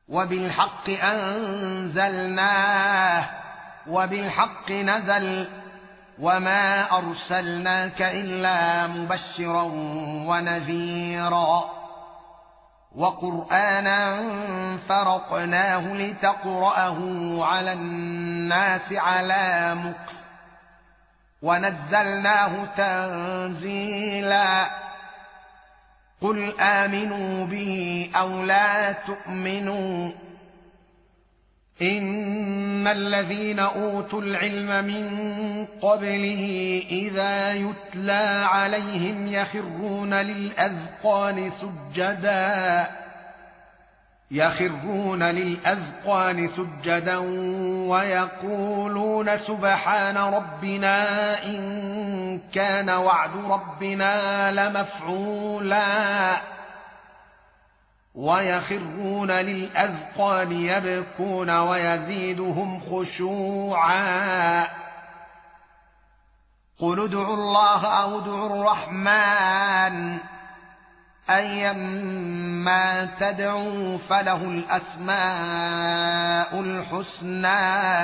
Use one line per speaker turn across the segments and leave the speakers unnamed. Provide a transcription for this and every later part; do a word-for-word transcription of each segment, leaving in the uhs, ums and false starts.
وبالحق أنزلناه وبالحق نزل وما أرسلناك إلا مبشرا ونذيرا وقرآنا فرقناه لتقرأه على الناس على مكث ونزلناه تنزيلا قل آمنوا به أو لا تؤمنوا إن الذين أوتوا العلم من قبله إذا يتلى عليهم يخرون للأذقان سجدا يخرون للأذقان سجدا ويقولون سبحان ربنا إن كان وعد ربنا لمفعولا ويخرون للأذقان يبكون ويزيدهم خشوعا قل ادعوا الله أو ادعوا الرحمن أيما تدعوا فله الأسماء الحسنى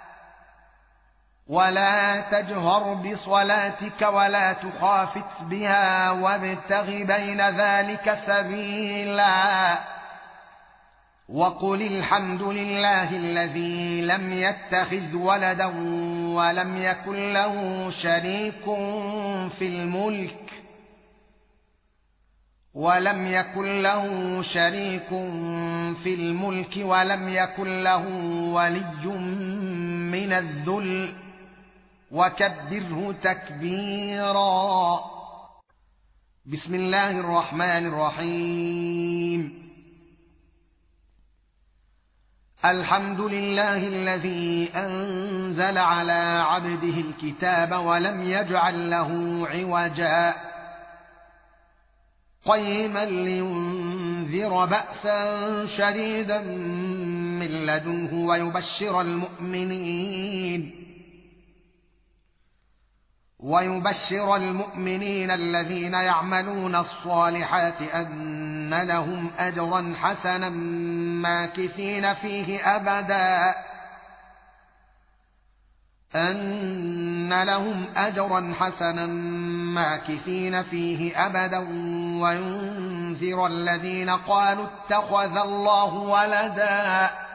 ولا تجهر بصلاتك ولا تخافت بها وابتغ بين ذلك سبيلا وقل الحمد لله الذي لم يتخذ ولدا ولم يكن له شريك في الملك ولم يكن له شريك في الملك ولم يكن له ولي من الذل وكبره تكبيرا بسم الله الرحمن الرحيم الحمد لله الذي أنزل على عبده الكتاب ولم يجعل له عوجا قيما لينذر بأسا شديدا من لدنه ويبشر المؤمنين ويبشر المؤمنين الذين يعملون الصالحات أن لهم أجرا حسنا ماكثين فيه أبدا أن لهم أجرا حسنا ماكثين فيه أبدا وينذر الذين قالوا اتخذ الله ولدا